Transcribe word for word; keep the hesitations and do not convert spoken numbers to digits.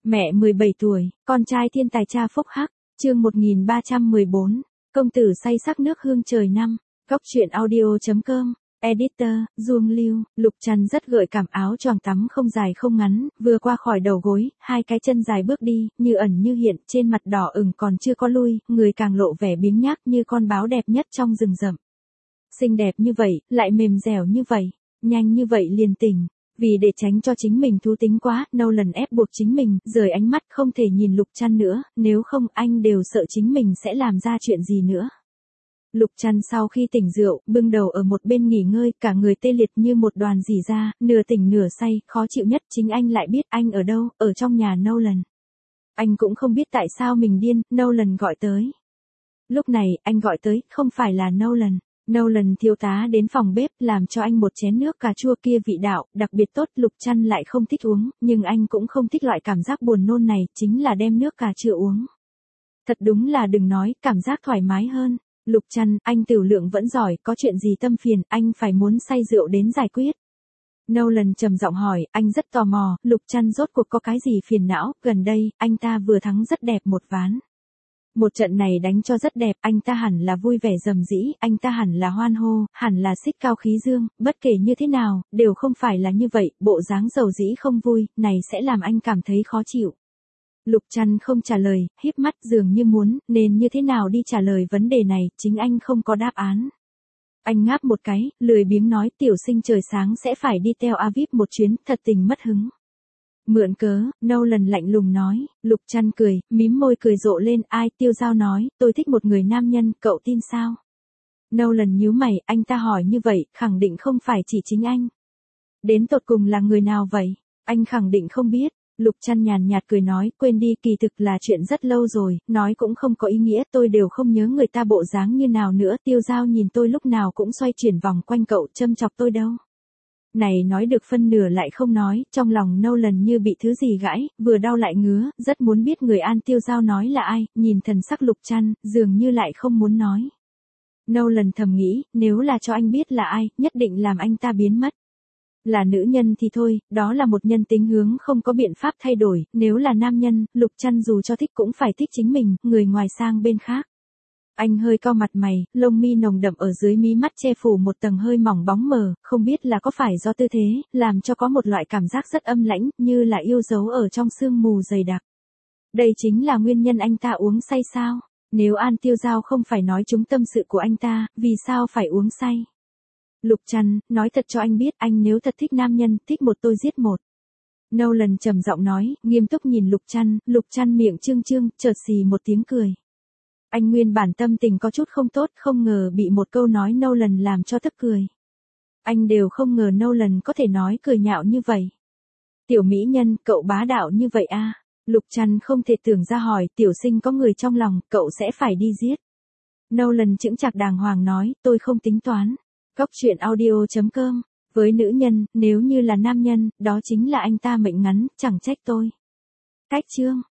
Mẹ mười bảy tuổi, con trai thiên tài cha phúc hắc, chương một nghìn ba trăm mười bốn, công tử say sắc nước hương trời năm, góc truyện audio.com, editor, Duông Lưu, Lục Trần rất gợi cảm áo choàng tắm không dài không ngắn, vừa qua khỏi đầu gối, hai cái chân dài bước đi, như ẩn như hiện, trên mặt đỏ ửng còn chưa có lui, người càng lộ vẻ biếng nhác như con báo đẹp nhất trong rừng rậm. Xinh đẹp như vậy, lại mềm dẻo như vậy, nhanh như vậy liền tỉnh. Vì để tránh cho chính mình thú tính quá, Nolan ép buộc chính mình, rời ánh mắt không thể nhìn Lục Trăn nữa, nếu không anh đều sợ chính mình sẽ làm ra chuyện gì nữa. Lục Trăn sau khi tỉnh rượu, bưng đầu ở một bên nghỉ ngơi, cả người tê liệt như một đoàn rỉ ra, nửa tỉnh nửa say, khó chịu nhất chính anh lại biết anh ở đâu, ở trong nhà Nolan. Anh cũng không biết tại sao mình điên, Nolan gọi tới. Lúc này, anh gọi tới, không phải là Nolan. Nolan thiếu tá đến phòng bếp làm cho anh một chén nước cà chua kia vị đạo, đặc biệt tốt. Lục Trăn lại không thích uống, nhưng anh cũng không thích loại cảm giác buồn nôn này, chính là đem nước cà chua uống. Thật đúng là đừng nói, cảm giác thoải mái hơn. Lục Trăn, anh tiểu lượng vẫn giỏi, có chuyện gì tâm phiền, anh phải muốn say rượu đến giải quyết. Nolan trầm giọng hỏi, anh rất tò mò, Lục Trăn rốt cuộc có cái gì phiền não, gần đây, anh ta vừa thắng rất đẹp một ván. Một trận này đánh cho rất đẹp, anh ta hẳn là vui vẻ rầm rĩ, anh ta hẳn là hoan hô, hẳn là xích cao khí dương, bất kể như thế nào, đều không phải là như vậy, bộ dáng dầu dĩ không vui, này sẽ làm anh cảm thấy khó chịu. Lục Trăn không trả lời, híp mắt dường như muốn, nên như thế nào đi trả lời vấn đề này, chính anh không có đáp án. Anh ngáp một cái, lười biếng nói tiểu sinh trời sáng sẽ phải đi theo Aviv một chuyến, thật tình mất hứng. Mượn cớ, Nolan lạnh lùng nói, Lục Trăn cười, mím môi cười rộ lên, ai, Tiêu Giao nói, tôi thích một người nam nhân, cậu tin sao? Nolan nhíu mày, anh ta hỏi như vậy, khẳng định không phải chỉ chính anh. Đến tột cùng là người nào vậy? Anh khẳng định không biết. Lục Trăn nhàn nhạt cười nói, quên đi, kỳ thực là chuyện rất lâu rồi, nói cũng không có ý nghĩa, tôi đều không nhớ người ta bộ dáng như nào nữa, Tiêu Giao nhìn tôi lúc nào cũng xoay chuyển vòng quanh cậu, châm chọc tôi đâu. Này nói được phân nửa lại không nói, trong lòng Nolan như bị thứ gì gãi, vừa đau lại ngứa, rất muốn biết người An Tiêu Giao nói là ai, nhìn thần sắc Lục Trăn, dường như lại không muốn nói. Nolan thầm nghĩ, nếu là cho anh biết là ai, nhất định làm anh ta biến mất. Là nữ nhân thì thôi, đó là một nhân tính hướng không có biện pháp thay đổi, nếu là nam nhân, Lục Trăn dù cho thích cũng phải thích chính mình, người ngoài sang bên khác. Anh hơi cau mặt mày, lông mi nồng đậm ở dưới mí mắt che phủ một tầng hơi mỏng bóng mờ, không biết là có phải do tư thế, làm cho có một loại cảm giác rất âm lãnh, như là yêu dấu ở trong sương mù dày đặc. Đây chính là nguyên nhân anh ta uống say sao? Nếu An Tiêu Giao không phải nói trúng tâm sự của anh ta, vì sao phải uống say? Lục Trăn, nói thật cho anh biết, anh nếu thật thích nam nhân, thích một tôi giết một. Nolan trầm giọng nói, nghiêm túc nhìn Lục Trăn, Lục Trăn miệng trương trương, chợt xì một tiếng cười. Anh nguyên bản tâm tình có chút không tốt, không ngờ bị một câu nói Nolan làm cho tức cười. Anh đều không ngờ Nolan có thể nói cười nhạo như vậy. Tiểu mỹ nhân, cậu bá đạo như vậy a? Lục Trăn không thể tưởng ra hỏi, tiểu sinh có người trong lòng, cậu sẽ phải đi giết. Nolan chững chạc đàng hoàng nói, tôi không tính toán. Góc truyện audio.com, với nữ nhân, nếu như là nam nhân, đó chính là anh ta mệnh ngắn, chẳng trách tôi. Cách chương.